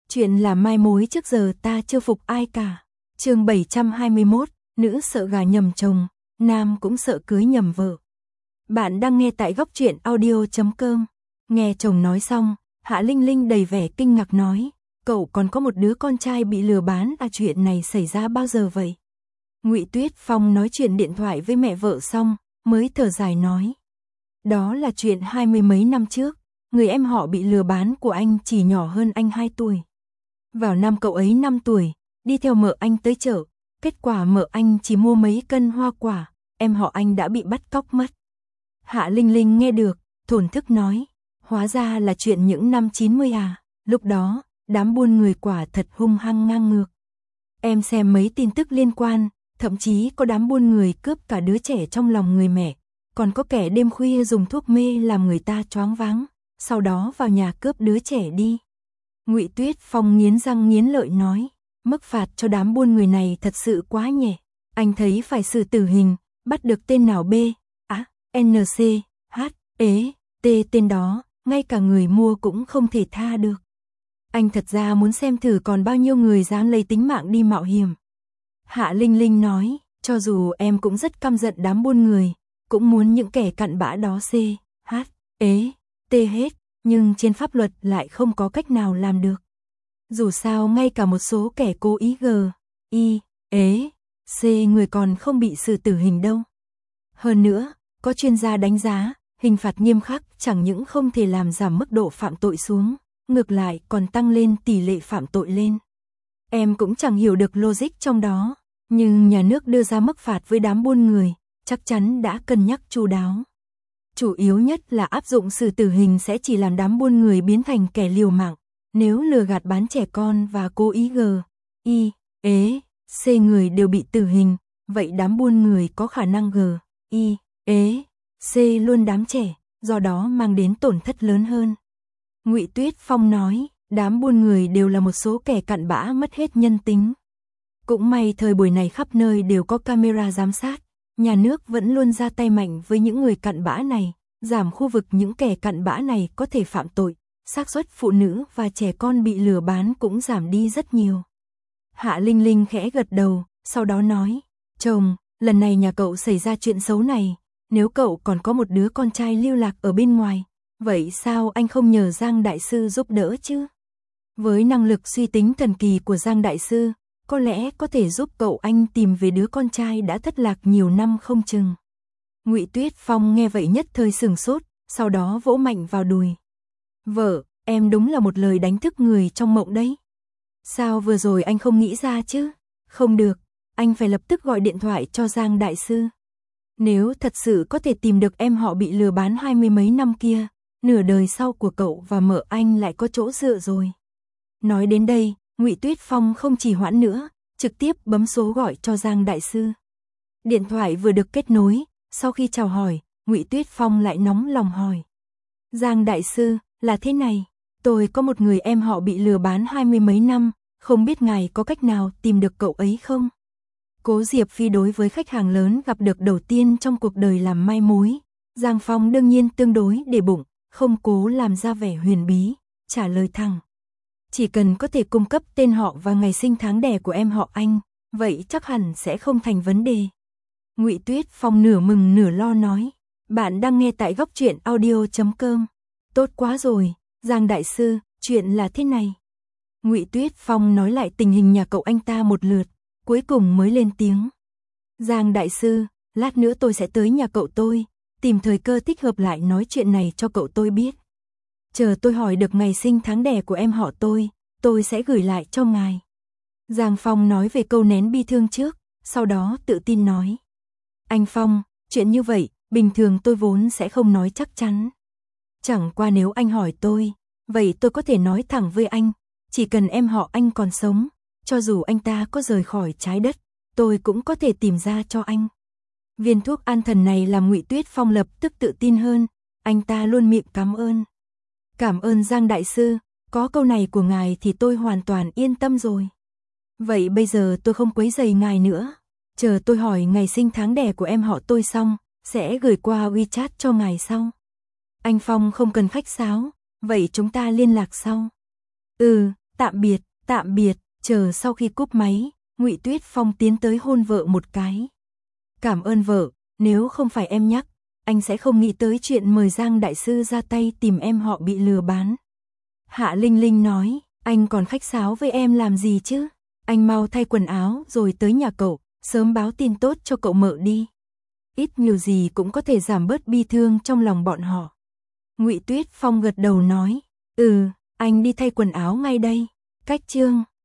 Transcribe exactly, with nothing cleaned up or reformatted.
Chuyện là mai mối trước giờ ta chưa phục ai cả. Chương bảy trăm hai mươi mốt, nữ sợ gà nhầm chồng, nam cũng sợ cưới nhầm vợ. Bạn đang nghe tại góc truyện audio chấm com. Nghe chồng nói xong, Hạ Linh Linh đầy vẻ kinh ngạc nói, cậu còn có một đứa con trai bị lừa bán à, chuyện này xảy ra bao giờ vậy? Ngụy Tuyết Phong nói chuyện điện thoại với mẹ vợ xong, mới thở dài nói. Đó là chuyện hai mươi mấy năm trước, người em họ bị lừa bán của anh chỉ nhỏ hơn anh hai tuổi. Vào năm cậu ấy năm tuổi, đi theo mợ anh tới chợ, kết quả mợ anh chỉ mua mấy cân hoa quả, em họ anh đã bị bắt cóc mất. Hạ Linh Linh nghe được, thổn thức nói, hóa ra là chuyện những năm chín mươi à, lúc đó, đám buôn người quả thật hung hăng ngang ngược. Em xem mấy tin tức liên quan, thậm chí có đám buôn người cướp cả đứa trẻ trong lòng người mẹ, còn có kẻ đêm khuya dùng thuốc mê làm người ta choáng váng, sau đó vào nhà cướp đứa trẻ đi. Ngụy Tuyết Phong nghiến răng nghiến lợi nói, mức phạt cho đám buôn người này thật sự quá nhẹ, anh thấy phải xử tử hình, bắt được tên nào B, á, N C, H, ế, T tên đó, ngay cả người mua cũng không thể tha được. Anh thật ra muốn xem thử còn bao nhiêu người dám lấy tính mạng đi mạo hiểm. Hạ Linh Linh nói, cho dù em cũng rất căm giận đám buôn người, cũng muốn những kẻ cặn bã đó C, H, ế, T hết, nhưng trên pháp luật lại không có cách nào làm được. Dù sao ngay cả một số kẻ cố ý G, I, ế, C người còn không bị xử tử hình đâu. Hơn nữa, có chuyên gia đánh giá, hình phạt nghiêm khắc chẳng những không thể làm giảm mức độ phạm tội xuống, ngược lại còn tăng lên tỷ lệ phạm tội lên. Em cũng chẳng hiểu được logic trong đó, nhưng nhà nước đưa ra mức phạt với đám buôn người, chắc chắn đã cân nhắc chu đáo. Chủ yếu nhất là áp dụng xử tử hình sẽ chỉ làm đám buôn người biến thành kẻ liều mạng, nếu lừa gạt bán trẻ con và cố ý G, I, ế, C người đều bị tử hình, vậy đám buôn người có khả năng G, I, ế, C luôn đám trẻ, do đó mang đến tổn thất lớn hơn. Ngụy Tuyết Phong nói, đám buôn người đều là một số kẻ cặn bã mất hết nhân tính. Cũng may thời buổi này khắp nơi đều có camera giám sát, nhà nước vẫn luôn ra tay mạnh với những người cặn bã này, giảm khu vực những kẻ cặn bã này có thể phạm tội, xác suất phụ nữ và trẻ con bị lừa bán cũng giảm đi rất nhiều. Hạ Linh Linh khẽ gật đầu, sau đó nói, chồng, lần này nhà cậu xảy ra chuyện xấu này, nếu cậu còn có một đứa con trai lưu lạc ở bên ngoài, vậy sao anh không nhờ Giang Đại Sư giúp đỡ chứ? Với năng lực suy tính thần kỳ của Giang Đại Sư, có lẽ có thể giúp cậu anh tìm về đứa con trai đã thất lạc nhiều năm không chừng. Ngụy Tuyết Phong nghe vậy nhất thời sửng sốt, sau đó vỗ mạnh vào đùi. Vợ, em đúng là một lời đánh thức người trong mộng đấy. Sao vừa rồi anh không nghĩ ra chứ? Không được, anh phải lập tức gọi điện thoại cho Giang Đại Sư. Nếu thật sự có thể tìm được em họ bị lừa bán hai mươi mấy năm kia, nửa đời sau của cậu và mợ anh lại có chỗ dựa rồi. Nói đến đây, Ngụy Tuyết Phong không trì hoãn nữa, trực tiếp bấm số gọi cho Giang Đại Sư. Điện thoại vừa được kết nối, sau khi chào hỏi, Ngụy Tuyết Phong lại nóng lòng hỏi. Giang Đại Sư, là thế này, tôi có một người em họ bị lừa bán hai mươi mấy năm, không biết ngài có cách nào tìm được cậu ấy không? Cố Diệp Phi đối với khách hàng lớn gặp được đầu tiên trong cuộc đời làm mai mối, Giang Phong đương nhiên tương đối để bụng, không cố làm ra vẻ huyền bí, trả lời thẳng. Chỉ cần có thể cung cấp tên họ và ngày sinh tháng đẻ của em họ anh, vậy chắc hẳn sẽ không thành vấn đề. Ngụy Tuyết Phong nửa mừng nửa lo nói, bạn đang nghe tại góc truyện audio chấm com. Tốt quá rồi, Giang Đại Sư, chuyện là thế này. Ngụy Tuyết Phong nói lại tình hình nhà cậu anh ta một lượt, cuối cùng mới lên tiếng. Giang Đại Sư, lát nữa tôi sẽ tới nhà cậu tôi, tìm thời cơ thích hợp lại nói chuyện này cho cậu tôi biết. Chờ tôi hỏi được ngày sinh tháng đẻ của em họ tôi, tôi sẽ gửi lại cho ngài. Giang Phong nói về câu nén bi thương trước, sau đó tự tin nói. Anh Phong, chuyện như vậy, bình thường tôi vốn sẽ không nói chắc chắn. Chẳng qua nếu anh hỏi tôi, vậy tôi có thể nói thẳng với anh, chỉ cần em họ anh còn sống, cho dù anh ta có rời khỏi trái đất, tôi cũng có thể tìm ra cho anh. Viên thuốc an thần này làm Ngụy Tuyết Phong lập tức tự tin hơn, anh ta luôn miệng cảm ơn. Cảm ơn Giang Đại Sư, có câu này của ngài thì tôi hoàn toàn yên tâm rồi. Vậy bây giờ tôi không quấy rầy ngài nữa, chờ tôi hỏi ngày sinh tháng đẻ của em họ tôi xong, sẽ gửi qua WeChat cho ngài sau. Anh Phong không cần khách sáo, vậy chúng ta liên lạc sau. Ừ, Tạm biệt, tạm biệt, chờ sau khi cúp máy, Ngụy Tuyết Phong tiến tới hôn vợ một cái. Cảm ơn vợ, nếu không phải em nhắc, anh sẽ không nghĩ tới chuyện mời Giang đại sư ra tay tìm em họ bị lừa bán. Hạ Linh Linh nói, anh còn khách sáo với em làm gì chứ? Anh mau thay quần áo rồi tới nhà cậu, sớm báo tin tốt cho cậu mợ đi. Ít nhiều gì cũng có thể giảm bớt bi thương trong lòng bọn họ. Ngụy Tuyết Phong gật đầu nói, ừ, anh đi thay quần áo ngay đây. Cách chương